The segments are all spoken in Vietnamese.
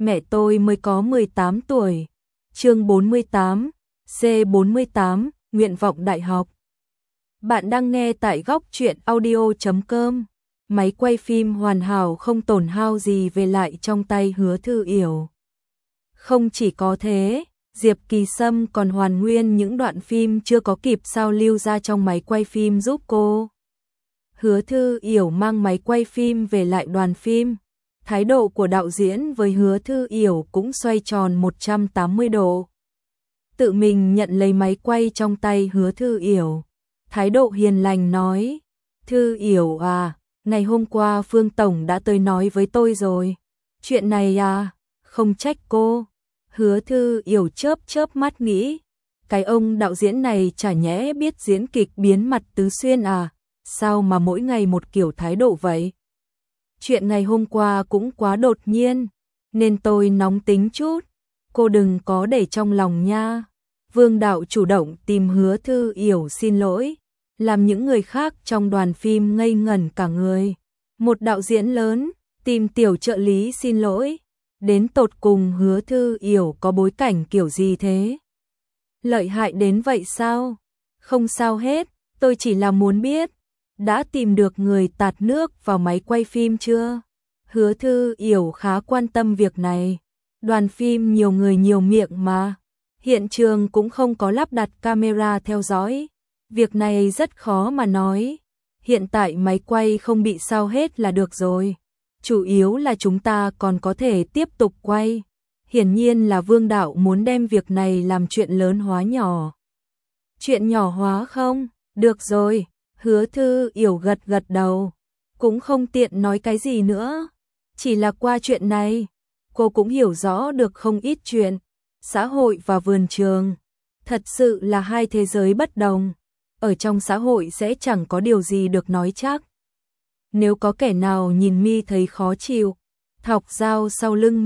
mẹ tôi mới có 18 tuổi. Chương 48, C48, nguyện vọng đại học. Bạn đang nghe tại góc truyện audio.com. Máy quay phim hoàn hảo không tổn hao gì về lại trong tay Hứa Thư Yểu. Không chỉ có thế, Diệp Kỳ Sâm còn hoàn nguyên những đoạn phim chưa có kịp sao lưu ra trong máy quay phim giúp cô. Hứa Thư Yểu mang máy quay phim về lại đoàn phim. Thái độ của đạo diễn với Hứa Thư Yểu cũng xoay tròn 180 độ. Tự mình nhận lấy máy quay trong tay Hứa Thư Yểu. Thái độ hiền lành nói, Thư Yểu à, ngày hôm qua Phương Tổng đã tới nói với tôi rồi. Chuyện này à, không trách cô. Hứa Thư Yểu chớp chớp mắt nghĩ, cái ông đạo diễn này chả nhẽ biết diễn kịch biến mặt tứ xuyên à, sao mà mỗi ngày một kiểu thái độ vậy? Chuyện ngày hôm qua cũng quá đột nhiên, nên tôi nóng tính chút, cô đừng có để trong lòng nha. Vương đạo chủ động tìm Hứa Thư Yểu xin lỗi, làm những người khác trong đoàn phim ngây ngẩn cả người. Một đạo diễn lớn, tìm tiểu trợ lý xin lỗi, đến tột cùng Hứa Thư Yểu có bối cảnh kiểu gì thế? Lợi hại đến vậy sao? Không sao hết, tôi chỉ là muốn biết, đã tìm được người tạt nước vào máy quay phim chưa? Hứa Thư Yểu khá quan tâm việc này. Đoàn phim nhiều người nhiều miệng mà. Hiện trường cũng không có lắp đặt camera theo dõi. Việc này rất khó mà nói. Hiện tại máy quay không bị sao hết là được rồi. Chủ yếu là chúng ta còn có thể tiếp tục quay. Hiển nhiên là Vương đạo muốn đem việc này làm chuyện lớn hóa nhỏ. Chuyện nhỏ hóa không? Được rồi. Hứa Thư Yểu gật gật đầu. Cũng không tiện nói cái gì nữa. Chỉ là qua chuyện này, cô cũng hiểu rõ được không ít chuyện. Xã hội và vườn trường thật sự là hai thế giới bất đồng. Ở trong xã hội sẽ chẳng có điều gì được nói chắc. Nếu có kẻ nào nhìn mi thấy khó chịu, thọc dao sau lưng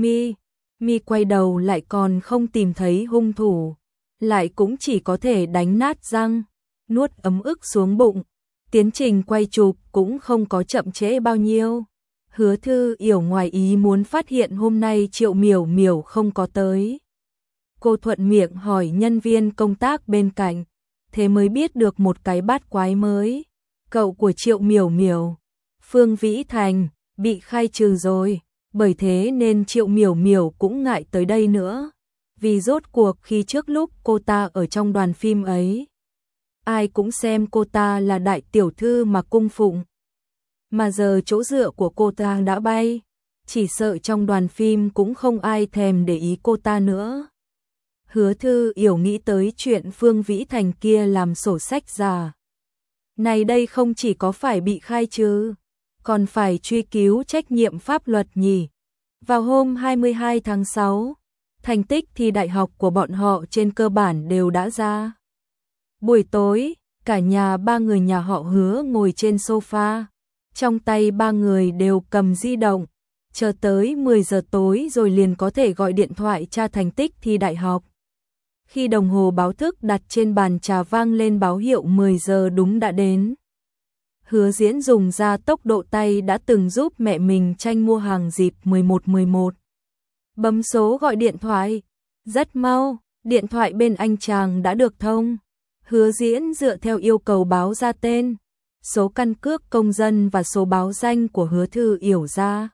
mi quay đầu lại còn không tìm thấy hung thủ, lại cũng chỉ có thể đánh nát răng, nuốt ấm ức xuống bụng. Tiến trình quay chụp cũng không có chậm trễ bao nhiêu. Hứa Thư Yểu ngoài ý muốn phát hiện hôm nay Triệu Miểu Miểu không có tới. Cô thuận miệng hỏi nhân viên công tác bên cạnh, thế mới biết được một cái bát quái mới. Cậu của Triệu Miểu Miểu, Phương Vĩ Thành, bị khai trừ rồi, bởi thế nên Triệu Miểu Miểu cũng ngại tới đây nữa. Vì rốt cuộc khi trước lúc cô ta ở trong đoàn phim ấy, ai cũng xem cô ta là đại tiểu thư mà cung phụng. Mà giờ chỗ dựa của cô ta đã bay, chỉ sợ trong đoàn phim cũng không ai thèm để ý cô ta nữa. Hứa Thư Yểu nghĩ tới chuyện Phương Vĩ Thành kia làm sổ sách giả. Này đây không chỉ có phải bị khai trừ, còn phải truy cứu trách nhiệm pháp luật nhỉ. Vào hôm 22 tháng 6, thành tích thi đại học của bọn họ trên cơ bản đều đã ra. Buổi tối, cả nhà ba người nhà họ Hứa ngồi trên sofa, trong tay ba người đều cầm di động, chờ tới 10 giờ tối rồi liền có thể gọi điện thoại tra thành tích thi đại học. Khi đồng hồ báo thức đặt trên bàn trà vang lên báo hiệu 10 giờ đúng đã đến. Hứa Diễn dùng ra tốc độ tay đã từng giúp mẹ mình tranh mua hàng dịp 11/11. Bấm số gọi điện thoại, rất mau, điện thoại bên anh chàng đã được thông. Hứa Diễn dựa theo yêu cầu báo ra tên, số căn cước công dân và số báo danh của Hứa Thư Yểu ra.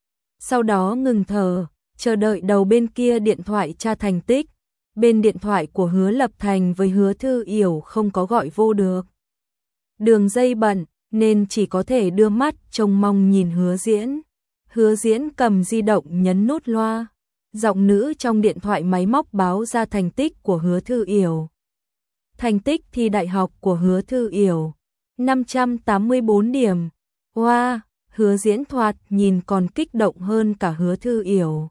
Sau đó ngừng thở, chờ đợi đầu bên kia điện thoại tra thành tích. Bên điện thoại của Hứa Lập Thành với Hứa Thư Yểu không có gọi vô được. Đường dây bận nên chỉ có thể đưa mắt trông mong nhìn Hứa Diễn. Hứa Diễn cầm di động nhấn nút loa. Giọng nữ trong điện thoại máy móc báo ra thành tích của Hứa Thư Yểu. Thành tích thi đại học của Hứa Thư Yểu 584 điểm. Wow, Hứa Diễn thoạt nhìn còn kích động hơn cả Hứa Thư Yểu.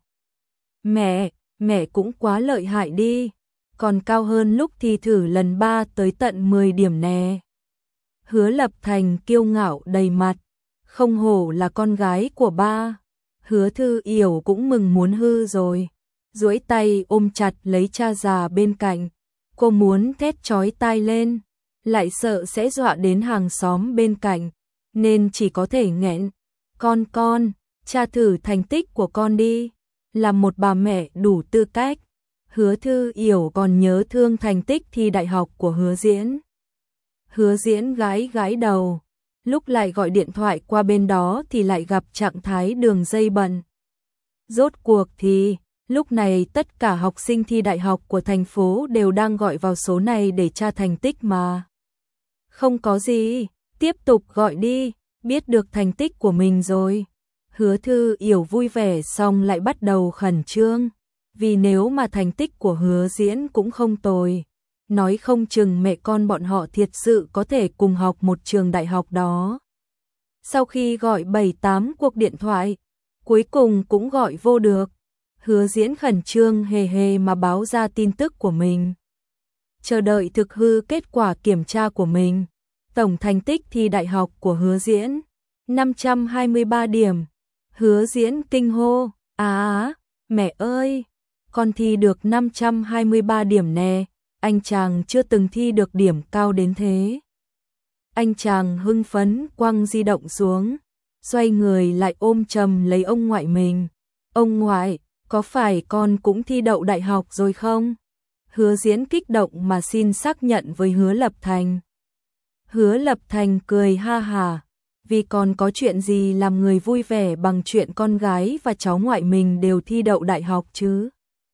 Mẹ cũng quá lợi hại đi, còn cao hơn lúc thi thử lần 3 tới tận 10 điểm nè. Hứa Lập Thành kiêu ngạo đầy mặt, không hổ là con gái của ba. Hứa Thư Yểu cũng mừng muốn hư rồi, duỗi tay ôm chặt lấy cha già bên cạnh. Cô muốn thét chói tai lên, lại sợ sẽ dọa đến hàng xóm bên cạnh, nên chỉ có thể nghẹn. Con, cha thử thành tích của con đi. là một bà mẹ đủ tư cách. Hứa Thư Yểu còn nhớ thương thành tích thi đại học của Hứa Diễn. Hứa Diễn gãi gãi đầu, lúc lại gọi điện thoại qua bên đó thì lại gặp trạng thái đường dây bận. Rốt cuộc thì, lúc này tất cả học sinh thi đại học của thành phố đều đang gọi vào số này để tra thành tích mà. Không có gì, tiếp tục gọi đi, biết được thành tích của mình rồi. Hứa Thư Yểu vui vẻ xong lại bắt đầu khẩn trương, vì nếu mà thành tích của Hứa Diễn cũng không tồi, nói không chừng mẹ con bọn họ thiệt sự có thể cùng học một trường đại học đó. Sau khi gọi 7-8 cuộc điện thoại, cuối cùng cũng gọi vô được. Hứa Diễn khẩn trương hề hề mà báo ra tin tức của mình. Chờ đợi thực hư kết quả kiểm tra của mình. Tổng thành tích thi đại học của Hứa Diễn 523 điểm. Hứa Diễn kinh hô, mẹ ơi, con thi được 523 điểm nè, anh chàng chưa từng thi được điểm cao đến thế. Anh chàng hưng phấn quăng di động xuống, xoay người lại ôm chầm lấy ông ngoại mình. Ông ngoại, có phải con cũng thi đậu đại học rồi không? Hứa Diễn kích động mà xin xác nhận với Hứa Lập Thành. Hứa Lập Thành cười ha hả, vì còn có chuyện gì làm người vui vẻ bằng chuyện con gái và cháu ngoại mình đều thi đậu đại học chứ.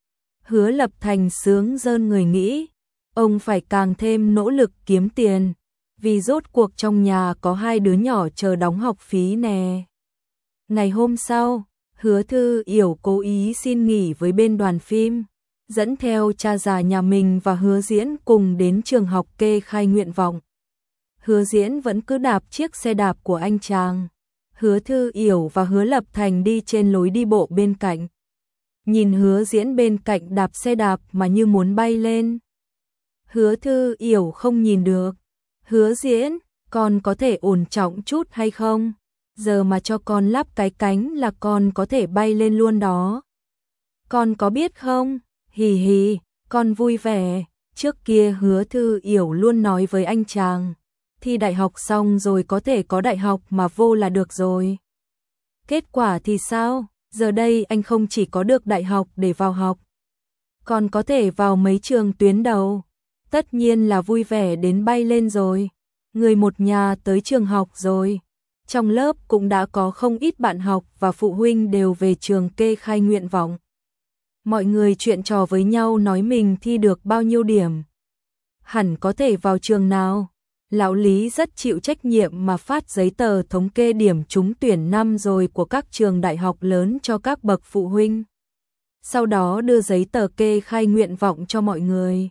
Hứa Lập Thành sướng rơn người nghĩ, ông phải càng thêm nỗ lực kiếm tiền, vì rốt cuộc trong nhà có 2 đứa nhỏ chờ đóng học phí nè. Ngày hôm sau, Hứa Thư Yểu cố ý xin nghỉ với bên đoàn phim, dẫn theo cha già nhà mình và Hứa Diễn cùng đến trường học kê khai nguyện vọng. Hứa Diễn vẫn cứ đạp chiếc xe đạp của anh chàng. Hứa Thư Yểu và Hứa Lập Thành đi trên lối đi bộ bên cạnh. Nhìn Hứa Diễn bên cạnh đạp xe đạp mà như muốn bay lên. Hứa Thư Yểu không nhìn được. Hứa Diễn, con có thể ổn trọng chút hay không? Giờ mà cho con lắp cái cánh là con có thể bay lên luôn đó. Con có biết không? Hì hì, con vui vẻ. Trước kia Hứa Thư Yểu luôn nói với anh chàng, thi đại học xong rồi có thể có đại học mà vô là được rồi. Kết quả thì sao? Giờ đây anh không chỉ có được đại học để vào học, còn có thể vào mấy trường tuyến đầu. Tất nhiên là vui vẻ đến bay lên rồi. Người một nhà tới trường học rồi. Trong lớp cũng đã có không ít bạn học và phụ huynh đều về trường kê khai nguyện vọng. Mọi người chuyện trò với nhau nói mình thi được bao nhiêu điểm, hẳn có thể vào trường nào. Lão Lý rất chịu trách nhiệm mà phát giấy tờ thống kê điểm trúng tuyển năm rồi của các trường đại học lớn cho các bậc phụ huynh. Sau đó đưa giấy tờ kê khai nguyện vọng cho mọi người,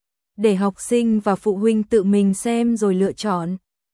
để học sinh và phụ huynh tự mình xem rồi lựa chọn.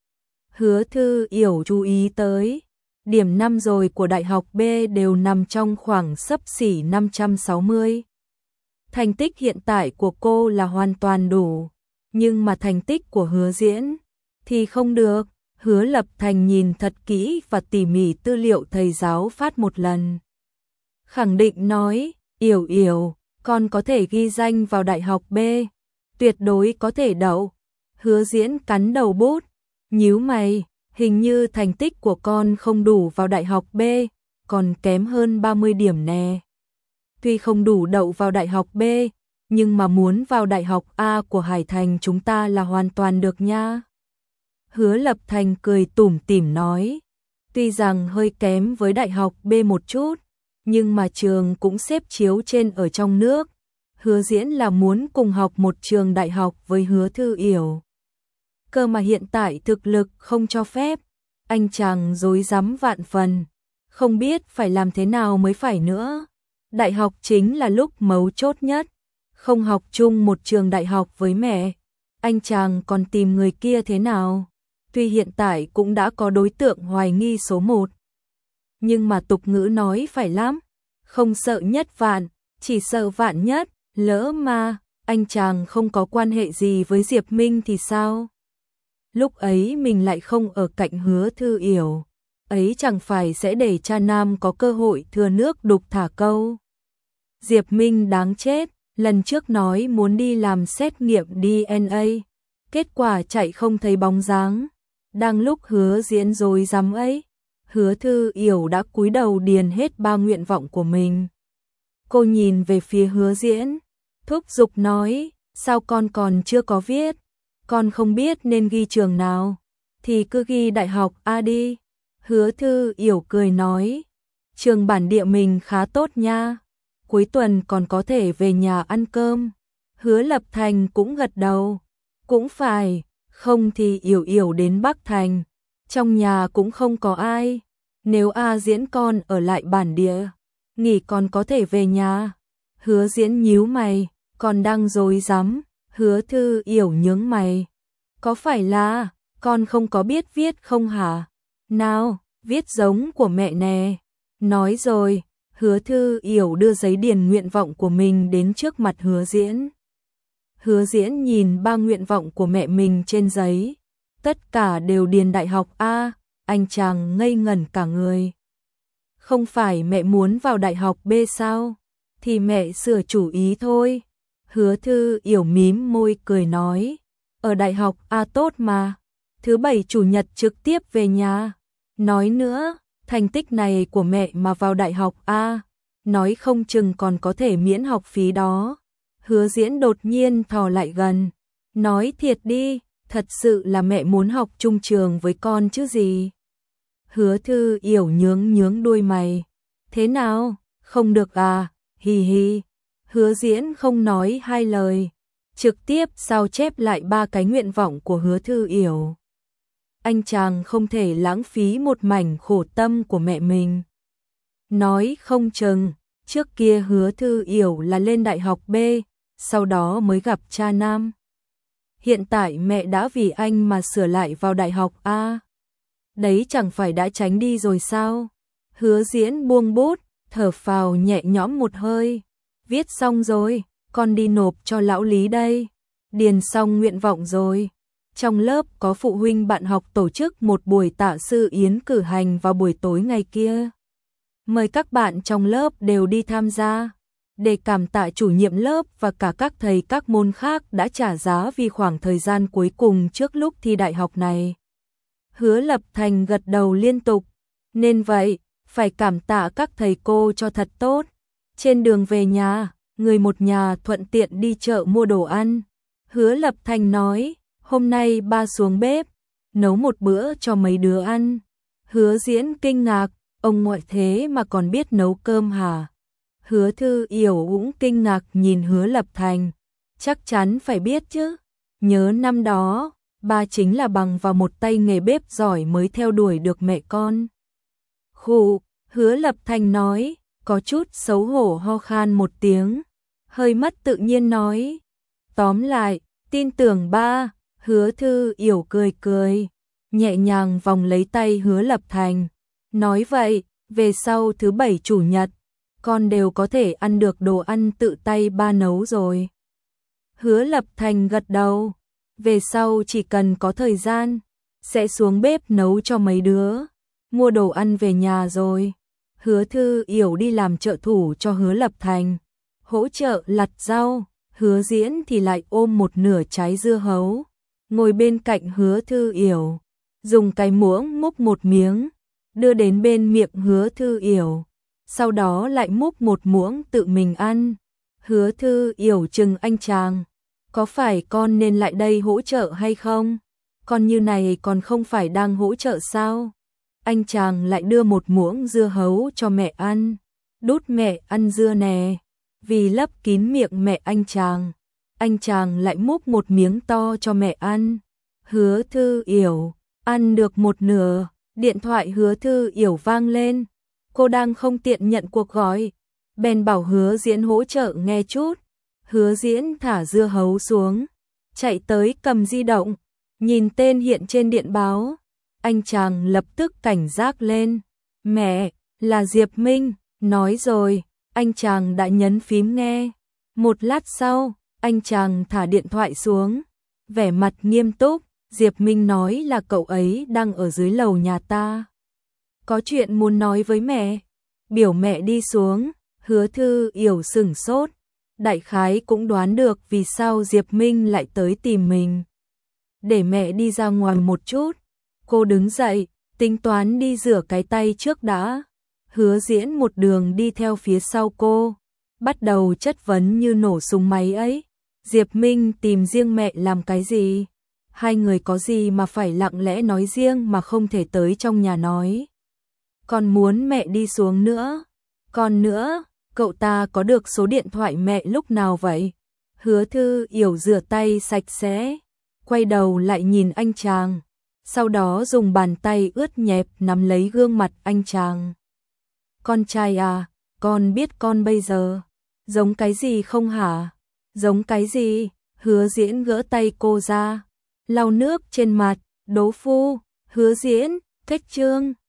Hứa Thư Yểu chú ý tới, điểm năm rồi của đại học B đều nằm trong khoảng xấp xỉ 560. Thành tích hiện tại của cô là hoàn toàn đủ, nhưng mà thành tích của Hứa Diễn thì không được. Hứa Lập Thành nhìn thật kỹ và tỉ mỉ tư liệu thầy giáo phát một lần. Khẳng định nói, Yểu Yểu, con có thể ghi danh vào đại học B, tuyệt đối có thể đậu. Hứa Diễn cắn đầu bút, nhíu mày, hình như thành tích của con không đủ vào đại học B, còn kém hơn 30 điểm nè. Tuy không đủ đậu vào đại học B, nhưng mà muốn vào đại học A của Hải Thành chúng ta là hoàn toàn được nha. Hứa Lập Thành cười tủm tỉm nói, tuy rằng hơi kém với đại học B một chút, nhưng mà trường cũng xếp chiếu trên ở trong nước. Hứa Diễn là muốn cùng học một trường đại học với Hứa Thư Yểu. Cơ mà hiện tại thực lực không cho phép, anh chàng rối rắm vạn phần, không biết phải làm thế nào mới phải nữa. Đại học chính là lúc mấu chốt nhất, không học chung một trường đại học với mẹ, anh chàng còn tìm người kia thế nào? Tuy hiện tại cũng đã có đối tượng hoài nghi số 1, nhưng mà tục ngữ nói phải lắm, không sợ nhất vạn, chỉ sợ vạn nhất. Lỡ mà anh chàng không có quan hệ gì với Diệp Minh thì sao? Lúc ấy mình lại không ở cạnh Hứa Thư Yểu, ấy chẳng phải sẽ để cha nam có cơ hội thừa nước đục thả câu. Diệp Minh đáng chết, lần trước nói muốn đi làm xét nghiệm DNA, kết quả chạy không thấy bóng dáng. Đang lúc Hứa Diễn rối rắm ấy, Hứa Thư Yểu đã cúi đầu điền hết 3 nguyện vọng của mình. Cô nhìn về phía Hứa Diễn, thúc giục nói, sao con còn chưa có viết, con không biết nên ghi trường nào, thì cứ ghi đại học A đi. Hứa Thư Yểu cười nói, trường bản địa mình khá tốt nha, cuối tuần còn có thể về nhà ăn cơm. Hứa Lập Thành cũng gật đầu, cũng phải, không thì Yểu Yểu đến Bắc Thành, trong nhà cũng không có ai, nếu A Diễn con ở lại bản địa, nghỉ còn có thể về nhà. Hứa Diễn nhíu mày, còn đang rối rắm. Hứa Thư Yểu nhướng mày, có phải là con không có biết viết không hả? Nào, viết giống của mẹ nè. Nói rồi, Hứa Thư Yểu đưa giấy điền nguyện vọng của mình đến trước mặt Hứa Diễn. Hứa Diễn nhìn ba nguyện vọng của mẹ mình trên giấy, tất cả đều điền đại học A, anh chàng ngây ngẩn cả người. Không phải mẹ muốn vào đại học B sao? Thì mẹ sửa chủ ý thôi. Hứa Thư Yểu mím môi cười nói, ở đại học A tốt mà, thứ bảy chủ nhật trực tiếp về nhà. Nói nữa, thành tích này của mẹ mà vào đại học A, nói không chừng còn có thể miễn học phí đó. Hứa Diễn đột nhiên thò lại gần, nói thiệt đi, thật sự là mẹ muốn học chung trường với con chứ gì. Hứa Thư Yểu nhướng đuôi mày, thế nào, không được à, hì hì. Hứa Diễn không nói hai lời, trực tiếp sao chép lại ba cái nguyện vọng của Hứa Thư Yểu. Anh chàng không thể lãng phí một mảnh khổ tâm của mẹ mình. Nói không chừng, trước kia Hứa Thư Yểu là lên đại học B, sau đó mới gặp cha nam. Hiện tại mẹ đã vì anh mà sửa lại vào đại học A. Đấy chẳng phải đã tránh đi rồi sao? Hứa Diễn buông bút, thở phào nhẹ nhõm một hơi. Viết xong rồi, con đi nộp cho lão Lý đây. Điền xong nguyện vọng rồi. Trong lớp có phụ huynh bạn học tổ chức một buổi tạ sư yến cử hành vào buổi tối ngày kia. Mời các bạn trong lớp đều đi tham gia, để cảm tạ chủ nhiệm lớp và cả các thầy các môn khác đã trả giá vì khoảng thời gian cuối cùng trước lúc thi đại học này. Hứa Lập Thành gật đầu liên tục, nên vậy, phải cảm tạ các thầy cô cho thật tốt. Trên đường về nhà, người một nhà thuận tiện đi chợ mua đồ ăn. Hứa Lập Thành nói, hôm nay ba xuống bếp, nấu một bữa cho mấy đứa ăn. Hứa Diễn kinh ngạc, ông ngoại thế mà còn biết nấu cơm hả? Hứa Thư Yểu cũng kinh ngạc nhìn Hứa Lập Thành, chắc chắn phải biết chứ. Nhớ năm đó, ba chính là bằng vào một tay nghề bếp giỏi mới theo đuổi được mẹ con. Khụ, Hứa Lập Thành nói, có chút xấu hổ ho khan một tiếng, hơi mất tự nhiên nói. Tóm lại, tin tưởng ba. Hứa Thư Yểu cười cười, nhẹ nhàng vòng lấy tay Hứa Lập Thành. Nói vậy, về sau thứ bảy chủ nhật, con đều có thể ăn được đồ ăn tự tay ba nấu rồi. Hứa Lập Thành gật đầu, về sau chỉ cần có thời gian, sẽ xuống bếp nấu cho mấy đứa, mua đồ ăn về nhà rồi. Hứa Thư Yểu đi làm trợ thủ cho Hứa Lập Thành, hỗ trợ lặt rau. Hứa Diễn thì lại ôm một nửa trái dưa hấu, ngồi bên cạnh Hứa Thư Yểu, dùng cái muỗng múc một miếng, đưa đến bên miệng Hứa Thư Yểu, sau đó lại múc một muỗng tự mình ăn. Hứa Thư Yểu chừng anh chàng, có phải con nên lại đây hỗ trợ hay không? Con như này còn không phải đang hỗ trợ sao? Anh chàng lại đưa một muỗng dưa hấu cho mẹ ăn, đút mẹ ăn dưa nè. Vì lấp kín miệng mẹ anh chàng lại múc một miếng to cho mẹ ăn. Hứa Thư Yểu ăn được một nửa, điện thoại Hứa Thư Yểu vang lên. Cô đang không tiện nhận cuộc gọi, bèn bảo Hứa Diễn hỗ trợ nghe chút. Hứa Diễn thả dưa hấu xuống, chạy tới cầm di động, nhìn tên hiện trên điện báo. Anh chàng lập tức cảnh giác lên. Mẹ, là Diệp Minh, nói rồi. Anh chàng đã nhấn phím nghe. Một lát sau, anh chàng thả điện thoại xuống, vẻ mặt nghiêm túc. Diệp Minh nói là cậu ấy đang ở dưới lầu nhà ta, có chuyện muốn nói với mẹ. Biểu mẹ đi xuống. Hứa Thư Yểu sửng sốt, đại khái cũng đoán được vì sao Diệp Minh lại tới tìm mình. Để mẹ đi ra ngoài một chút. Cô đứng dậy, tính toán đi rửa cái tay trước đã. Hứa Diễn một đường đi theo phía sau cô, bắt đầu chất vấn như nổ súng máy ấy. Diệp Minh tìm riêng mẹ làm cái gì? Hai người có gì mà phải lặng lẽ nói riêng mà không thể tới trong nhà nói? Con muốn mẹ đi xuống nữa. Còn nữa, cậu ta có được số điện thoại mẹ lúc nào vậy? Hứa Thư Yểu rửa tay sạch sẽ, quay đầu lại nhìn anh chàng, sau đó dùng bàn tay ướt nhẹp nắm lấy gương mặt anh chàng. Con trai à, con biết con bây giờ giống cái gì không hả? Giống cái gì? Hứa Diễn gỡ tay cô ra, lau nước trên mặt. Đố Phu, Hứa Diễn, Thích Trương.